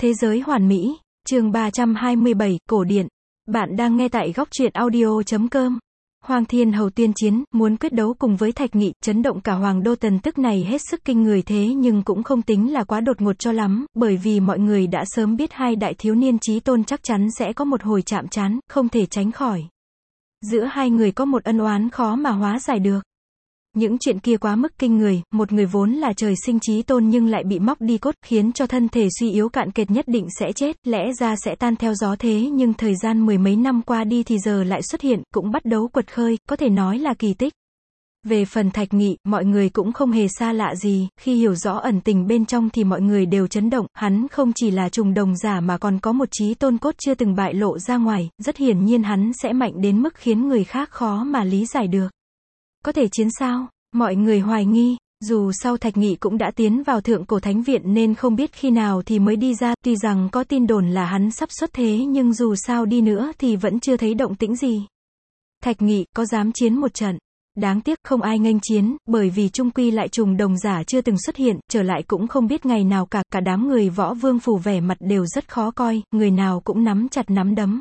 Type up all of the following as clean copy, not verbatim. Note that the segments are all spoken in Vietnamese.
Thế giới hoàn mỹ, chương 327, cổ điển. Bạn đang nghe tại góc truyện audio.com. Hoàng Thiên Hầu tuyên chiến, muốn quyết đấu cùng với Thạch Nghị, chấn động cả Hoàng Đô. Tin tức này hết sức kinh người thế nhưng cũng không tính là quá đột ngột cho lắm, bởi vì mọi người đã sớm biết hai đại thiếu niên chí tôn chắc chắn sẽ có một hồi chạm trán, không thể tránh khỏi. Giữa hai người có một ân oán khó mà hóa giải được. Những chuyện kia quá mức kinh người, một người vốn là trời sinh chí tôn nhưng lại bị móc đi cốt, khiến cho thân thể suy yếu cạn kiệt nhất định sẽ chết, lẽ ra sẽ tan theo gió thế nhưng thời gian mười mấy năm qua đi thì giờ lại xuất hiện, cũng bắt đầu quật khơi, có thể nói là kỳ tích. Về phần Thạch Nghị, mọi người cũng không hề xa lạ gì, khi hiểu rõ ẩn tình bên trong thì mọi người đều chấn động, hắn không chỉ là trùng đồng giả mà còn có một chí tôn cốt chưa từng bại lộ ra ngoài, rất hiển nhiên hắn sẽ mạnh đến mức khiến người khác khó mà lý giải được. Có thể chiến sao? Mọi người hoài nghi, dù sau Thạch Nghị cũng đã tiến vào Thượng Cổ Thánh Viện nên không biết khi nào thì mới đi ra, tuy rằng có tin đồn là hắn sắp xuất thế nhưng dù sao đi nữa thì vẫn chưa thấy động tĩnh gì. Thạch Nghị, có dám chiến một trận? Đáng tiếc không ai nghênh chiến, bởi vì chung quy lại trùng đồng giả chưa từng xuất hiện, trở lại cũng không biết ngày nào cả đám người Võ Vương phủ vẻ mặt đều rất khó coi, người nào cũng nắm chặt nắm đấm.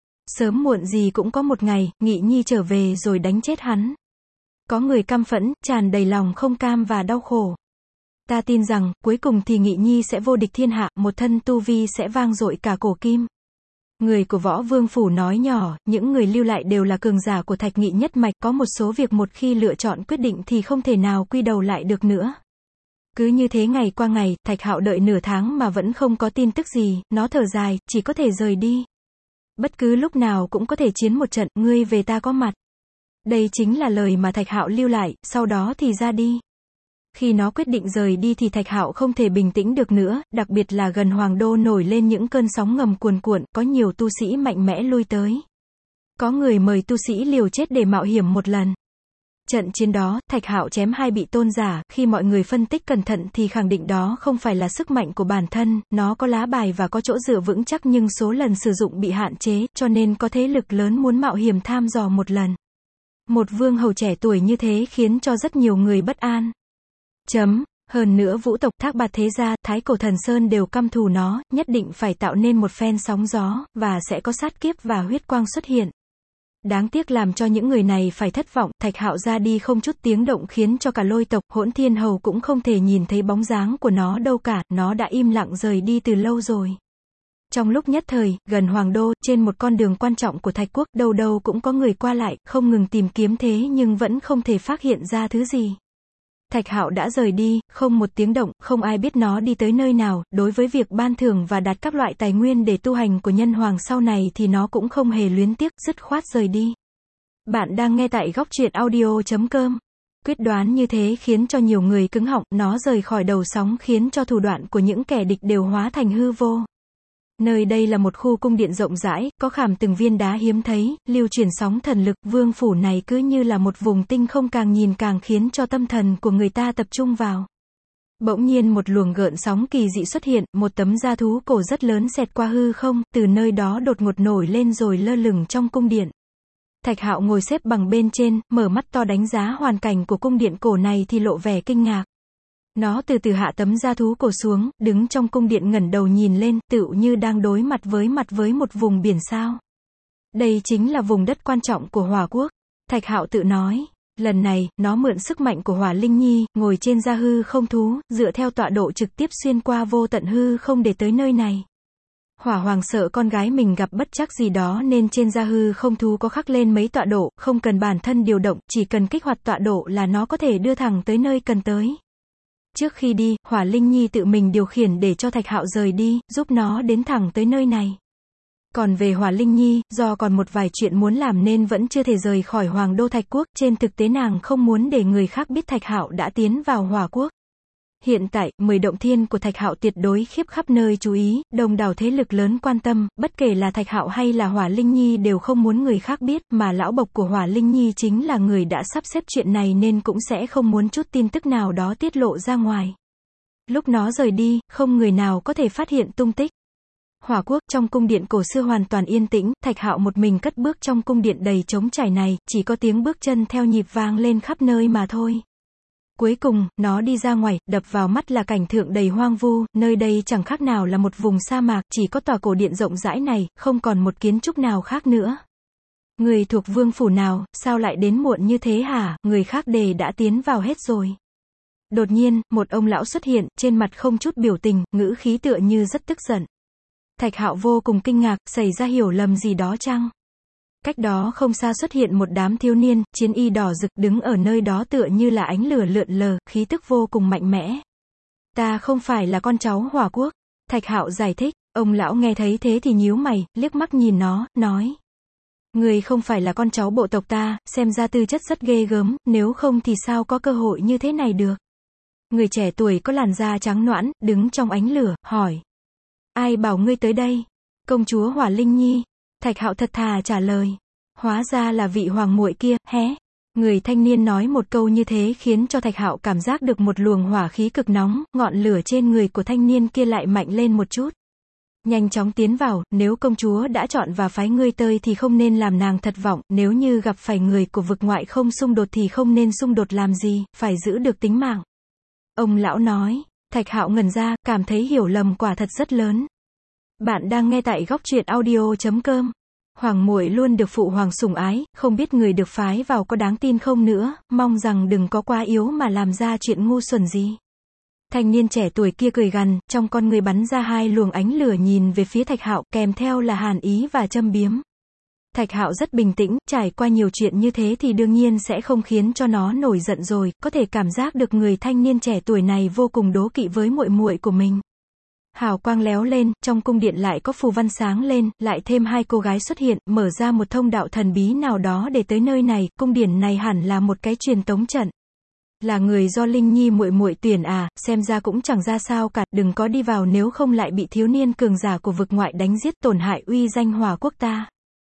Sớm muộn gì cũng có một ngày, Nghị Nhi trở về rồi đánh chết hắn. Có người căm phẫn, tràn đầy lòng không cam và đau khổ. Ta tin rằng, cuối cùng thì Nghị Nhi sẽ vô địch thiên hạ, một thân tu vi sẽ vang dội cả cổ kim. Người của Võ Vương phủ nói nhỏ, những người lưu lại đều là cường giả của Thạch Nghị nhất mạch, có một số việc một khi lựa chọn quyết định thì không thể nào quy đầu lại được nữa. Cứ như thế ngày qua ngày, Thạch Hạo đợi nửa tháng mà vẫn không có tin tức gì, nó thở dài, chỉ có thể rời đi. Bất cứ lúc nào cũng có thể chiến một trận, ngươi về ta có mặt. Đây chính là lời mà Thạch Hạo lưu lại, sau đó thì ra đi. Khi nó quyết định rời đi thì Thạch Hạo không thể bình tĩnh được nữa, đặc biệt là gần Hoàng Đô nổi lên những cơn sóng ngầm cuồn cuộn, có nhiều tu sĩ mạnh mẽ lui tới. Có người mời tu sĩ liều chết để mạo hiểm một lần. Trận chiến đó, Thạch Hạo chém hai bị tôn giả, khi mọi người phân tích cẩn thận thì khẳng định đó không phải là sức mạnh của bản thân, nó có lá bài và có chỗ dựa vững chắc nhưng số lần sử dụng bị hạn chế, cho nên có thế lực lớn muốn mạo hiểm tham dò một lần. Một vương hầu trẻ tuổi như thế khiến cho rất nhiều người bất an. Hơn nữa Vũ tộc, Thác Bạt thế gia, Thái Cổ Thần Sơn đều căm thù nó, nhất định phải tạo nên một phen sóng gió, và sẽ có sát kiếp và huyết quang xuất hiện. Đáng tiếc làm cho những người này phải thất vọng, Thạch Hạo ra đi không chút tiếng động khiến cho cả Lôi tộc, Hỗn Thiên Hầu cũng không thể nhìn thấy bóng dáng của nó đâu cả, nó đã im lặng rời đi từ lâu rồi. Trong lúc nhất thời, gần Hoàng Đô, trên một con đường quan trọng của Thạch Quốc, đâu đâu cũng có người qua lại, không ngừng tìm kiếm thế nhưng vẫn không thể phát hiện ra thứ gì. Thạch Hạo đã rời đi, không một tiếng động, không ai biết nó đi tới nơi nào, đối với việc ban thưởng và đạt các loại tài nguyên để tu hành của nhân hoàng sau này thì nó cũng không hề luyến tiếc, dứt khoát rời đi. Bạn đang nghe tại góc truyện audio.com. Quyết đoán như thế khiến cho nhiều người cứng họng, nó rời khỏi đầu sóng khiến cho thủ đoạn của những kẻ địch đều hóa thành hư vô. Nơi đây là một khu cung điện rộng rãi, có khảm từng viên đá hiếm thấy, lưu truyền sóng thần lực, vương phủ này cứ như là một vùng tinh không càng nhìn càng khiến cho tâm thần của người ta tập trung vào. Bỗng nhiên một luồng gợn sóng kỳ dị xuất hiện, một tấm da thú cổ rất lớn xẹt qua hư không, từ nơi đó đột ngột nổi lên rồi lơ lửng trong cung điện. Thạch Hạo ngồi xếp bằng bên trên, mở mắt to đánh giá hoàn cảnh của cung điện cổ này thì lộ vẻ kinh ngạc. Nó từ từ hạ tấm da thú cổ xuống, đứng trong cung điện ngẩng đầu nhìn lên, tựu như đang đối mặt với một vùng biển sao. Đây chính là vùng đất quan trọng của Hỏa Quốc. Thạch Hạo tự nói, lần này, nó mượn sức mạnh của Hỏa Linh Nhi, ngồi trên da hư không thú, dựa theo tọa độ trực tiếp xuyên qua vô tận hư không để tới nơi này. Hỏa Hoàng sợ con gái mình gặp bất trắc gì đó nên trên da hư không thú có khắc lên mấy tọa độ, không cần bản thân điều động, chỉ cần kích hoạt tọa độ là nó có thể đưa thẳng tới nơi cần tới. Trước khi đi, Hỏa Linh Nhi tự mình điều khiển để cho Thạch Hạo rời đi, giúp nó đến thẳng tới nơi này. Còn về Hỏa Linh Nhi, do còn một vài chuyện muốn làm nên vẫn chưa thể rời khỏi Hoàng Đô Thạch Quốc, trên thực tế nàng không muốn để người khác biết Thạch Hạo đã tiến vào Hỏa Quốc. Hiện tại, 10 động thiên của Thạch Hạo tuyệt đối khiếp khắp nơi chú ý, đông đảo thế lực lớn quan tâm, bất kể là Thạch Hạo hay là Hỏa Linh Nhi đều không muốn người khác biết, mà lão bộc của Hỏa Linh Nhi chính là người đã sắp xếp chuyện này nên cũng sẽ không muốn chút tin tức nào đó tiết lộ ra ngoài. Lúc nó rời đi, không người nào có thể phát hiện tung tích. Hỏa Quốc, trong cung điện cổ xưa hoàn toàn yên tĩnh, Thạch Hạo một mình cất bước trong cung điện đầy trống trải này, chỉ có tiếng bước chân theo nhịp vang lên khắp nơi mà thôi. Cuối cùng, nó đi ra ngoài, đập vào mắt là cảnh tượng đầy hoang vu, nơi đây chẳng khác nào là một vùng sa mạc, chỉ có tòa cổ điện rộng rãi này, không còn một kiến trúc nào khác nữa. Người thuộc vương phủ nào, sao lại đến muộn như thế hả, người khác đã tiến vào hết rồi. Đột nhiên, một ông lão xuất hiện, trên mặt không chút biểu tình, ngữ khí tựa như rất tức giận. Thạch Hạo vô cùng kinh ngạc, xảy ra hiểu lầm gì đó chăng? Cách đó không xa xuất hiện một đám thiếu niên, chiến y đỏ rực đứng ở nơi đó tựa như là ánh lửa lượn lờ, khí tức vô cùng mạnh mẽ. Ta không phải là con cháu Hỏa Quốc. Thạch Hạo giải thích, ông lão nghe thấy thế thì nhíu mày, liếc mắt nhìn nó, nói. Người không phải là con cháu bộ tộc ta, xem ra tư chất rất ghê gớm, nếu không thì sao có cơ hội như thế này được. Người trẻ tuổi có làn da trắng nõn, đứng trong ánh lửa, hỏi. Ai bảo ngươi tới đây? Công chúa Hỏa Linh Nhi. Thạch Hạo thật thà trả lời. Hóa ra là vị hoàng muội kia, hé. Người thanh niên nói một câu như thế khiến cho Thạch Hạo cảm giác được một luồng hỏa khí cực nóng, ngọn lửa trên người của thanh niên kia lại mạnh lên một chút. Nhanh chóng tiến vào, nếu công chúa đã chọn và phái ngươi tới thì không nên làm nàng thất vọng, nếu như gặp phải người của vực ngoại không xung đột thì không nên xung đột làm gì, phải giữ được tính mạng. Ông lão nói. Thạch Hạo ngẩn ra, cảm thấy hiểu lầm quả thật rất lớn. Bạn đang nghe tại góc truyện audio.com. Hoàng muội luôn được phụ hoàng sủng ái, không biết người được phái vào có đáng tin không nữa, mong rằng đừng có quá yếu mà làm ra chuyện ngu xuẩn gì. Thanh niên trẻ tuổi kia cười gằn, trong con người bắn ra hai luồng ánh lửa nhìn về phía Thạch Hạo, kèm theo là hàn ý và châm biếm. Thạch Hạo rất bình tĩnh, trải qua nhiều chuyện như thế thì đương nhiên sẽ không khiến cho nó nổi giận rồi, có thể cảm giác được người thanh niên trẻ tuổi này vô cùng đố kỵ với muội muội của mình. Hào quang léo lên, trong cung điện lại có phù văn sáng lên, lại thêm hai cô gái xuất hiện, mở ra một thông đạo thần bí nào đó để tới nơi này, cung điện này hẳn là một cái truyền tống trận. Là người do Linh Nhi muội muội tuyển à, xem ra cũng chẳng ra sao cả, đừng có đi vào nếu không lại bị thiếu niên cường giả của vực ngoại đánh giết tổn hại uy danh Hỏa Quốc ta.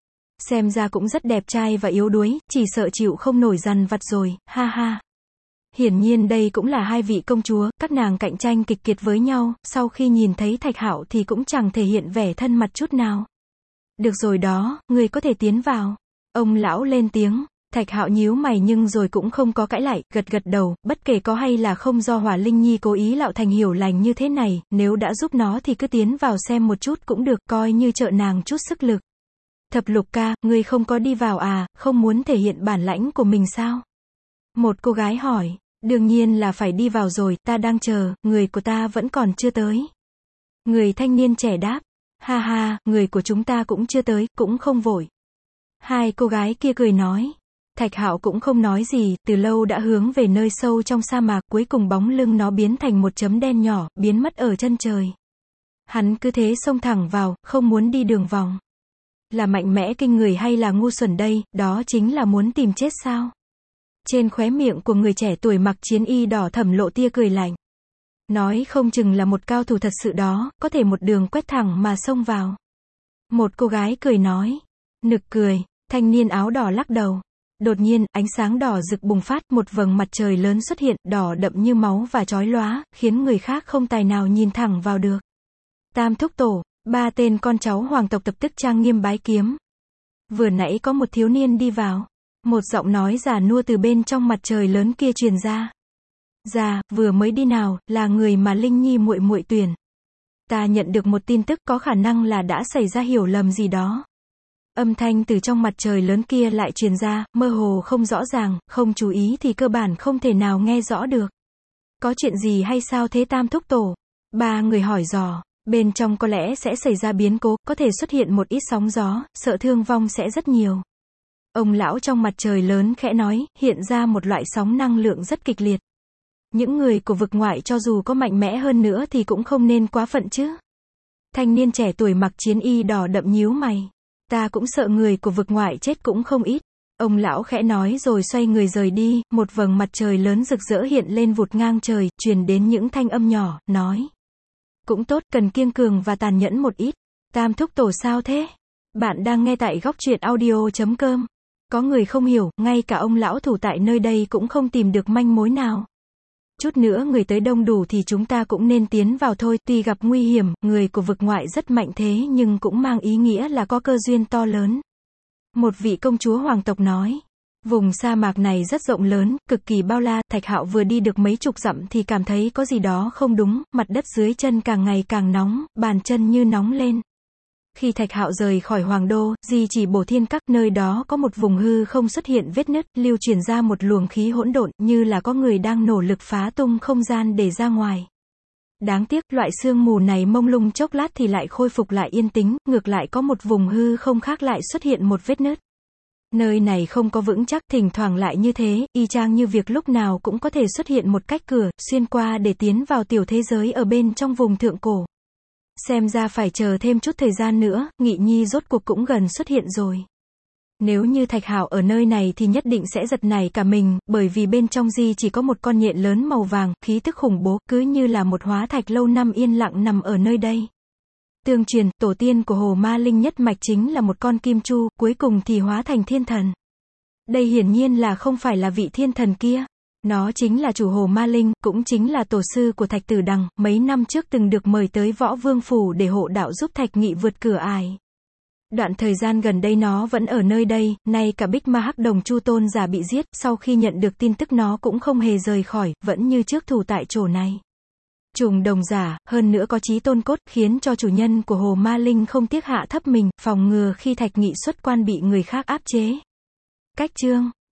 Xem ra cũng rất đẹp trai và yếu đuối, chỉ sợ chịu không nổi dằn vặt rồi, ha ha. Hiển nhiên đây cũng là hai vị công chúa, các nàng cạnh tranh kịch kiệt với nhau, sau khi nhìn thấy Thạch Hạo thì cũng chẳng thể hiện vẻ thân mật chút nào. Được rồi đó, người có thể tiến vào. Ông lão lên tiếng, Thạch Hạo nhíu mày nhưng rồi cũng không có cãi lại, gật gật đầu, bất kể có hay là không do Hỏa Linh Nhi cố ý lạo thành hiểu lành như thế này, nếu đã giúp nó thì cứ tiến vào xem một chút cũng được, coi như trợ nàng chút sức lực. Thập Lục ca, ngươi không có đi vào à, không muốn thể hiện bản lãnh của mình sao? Một cô gái hỏi. Đương nhiên là phải đi vào rồi, ta đang chờ, người của ta vẫn còn chưa tới. Người thanh niên trẻ đáp. Ha ha, người của chúng ta cũng chưa tới, cũng không vội. Hai cô gái kia cười nói. Thạch Hạo cũng không nói gì, từ lâu đã hướng về nơi sâu trong sa mạc, cuối cùng bóng lưng nó biến thành một chấm đen nhỏ, biến mất ở chân trời. Hắn cứ thế xông thẳng vào, không muốn đi đường vòng. Là mạnh mẽ kinh người hay là ngu xuẩn đây, đó chính là muốn tìm chết sao? Trên khóe miệng của người trẻ tuổi mặc chiến y đỏ thẩm lộ tia cười lạnh. Nói không chừng là một cao thủ thật sự đó, có thể một đường quét thẳng mà xông vào. Một cô gái cười nói. Nực cười, thanh niên áo đỏ lắc đầu. Đột nhiên, ánh sáng đỏ rực bùng phát, một vầng mặt trời lớn xuất hiện, đỏ đậm như máu và chói lóa, khiến người khác không tài nào nhìn thẳng vào được. Tam thúc tổ, ba tên con cháu hoàng tộc tập tức trang nghiêm bái kiếm. Vừa nãy có một thiếu niên đi vào. Một giọng nói già nua từ bên trong mặt trời lớn kia truyền ra. Già, vừa mới đi nào, là người mà Linh Nhi muội muội tuyển. Ta nhận được một tin tức có khả năng là đã xảy ra hiểu lầm gì đó. Âm thanh từ trong mặt trời lớn kia lại truyền ra, mơ hồ không rõ ràng, không chú ý thì cơ bản không thể nào nghe rõ được. Có chuyện gì hay sao thế Tam thúc tổ? Ba người hỏi dò. Bên trong có lẽ sẽ xảy ra biến cố, có thể xuất hiện một ít sóng gió, sợ thương vong sẽ rất nhiều. Ông lão trong mặt trời lớn khẽ nói, hiện ra một loại sóng năng lượng rất kịch liệt. Những người của vực ngoại cho dù có mạnh mẽ hơn nữa thì cũng không nên quá phận chứ. Thanh niên trẻ tuổi mặc chiến y đỏ đậm nhíu mày. Ta cũng sợ người của vực ngoại chết cũng không ít. Ông lão khẽ nói rồi xoay người rời đi, một vầng mặt trời lớn rực rỡ hiện lên vụt ngang trời, truyền đến những thanh âm nhỏ, nói. Cũng tốt, cần kiêng cường và tàn nhẫn một ít. Tam thúc tổ sao thế? Bạn đang nghe tại góc truyện audio.com. Có người không hiểu, ngay cả ông lão thủ tại nơi đây cũng không tìm được manh mối nào. Chút nữa người tới đông đủ thì chúng ta cũng nên tiến vào thôi, tuy gặp nguy hiểm, người của vực ngoại rất mạnh thế nhưng cũng mang ý nghĩa là có cơ duyên to lớn. Một vị công chúa hoàng tộc nói. Vùng sa mạc này rất rộng lớn, cực kỳ bao la, Thạch Hạo vừa đi được mấy chục dặm thì cảm thấy có gì đó không đúng, mặt đất dưới chân càng ngày càng nóng, bàn chân như nóng lên. Khi Thạch Hạo rời khỏi Hoàng Đô, di chỉ Bổ Thiên Các, nơi đó có một vùng hư không xuất hiện vết nứt, lưu truyền ra một luồng khí hỗn độn, như là có người đang nỗ lực phá tung không gian để ra ngoài. Đáng tiếc, loại sương mù này mông lung chốc lát thì lại khôi phục lại yên tĩnh, ngược lại có một vùng hư không khác lại xuất hiện một vết nứt. Nơi này không có vững chắc, thỉnh thoảng lại như thế, y chang như việc lúc nào cũng có thể xuất hiện một cách cửa, xuyên qua để tiến vào tiểu thế giới ở bên trong vùng thượng cổ. Xem ra phải chờ thêm chút thời gian nữa, Nghị Nhi rốt cuộc cũng gần xuất hiện rồi. Nếu như Thạch Hạo ở nơi này thì nhất định sẽ giật nảy cả mình, bởi vì bên trong di chỉ có một con nhện lớn màu vàng, khí tức khủng bố, cứ như là một hóa thạch lâu năm yên lặng nằm ở nơi đây. Tương truyền, tổ tiên của Hồ Ma Linh nhất mạch chính là một con kim chu, cuối cùng thì hóa thành thiên thần. Đây hiển nhiên là không phải là vị thiên thần kia. Nó chính là chủ Hồ Ma Linh, cũng chính là tổ sư của Thạch Tử Đằng, mấy năm trước từng được mời tới Võ Vương Phủ để hộ đạo giúp Thạch Nghị vượt cửa ải. Đoạn thời gian gần đây nó vẫn ở nơi đây, nay cả Bích Ma Hắc Đồng Chu Tôn giả bị giết, sau khi nhận được tin tức nó cũng không hề rời khỏi, vẫn như trước thủ tại chỗ này. Trùng đồng giả, hơn nữa có chí tôn cốt, khiến cho chủ nhân của Hồ Ma Linh không tiếc hạ thấp mình, phòng ngừa khi Thạch Nghị xuất quan bị người khác áp chế. Cách chương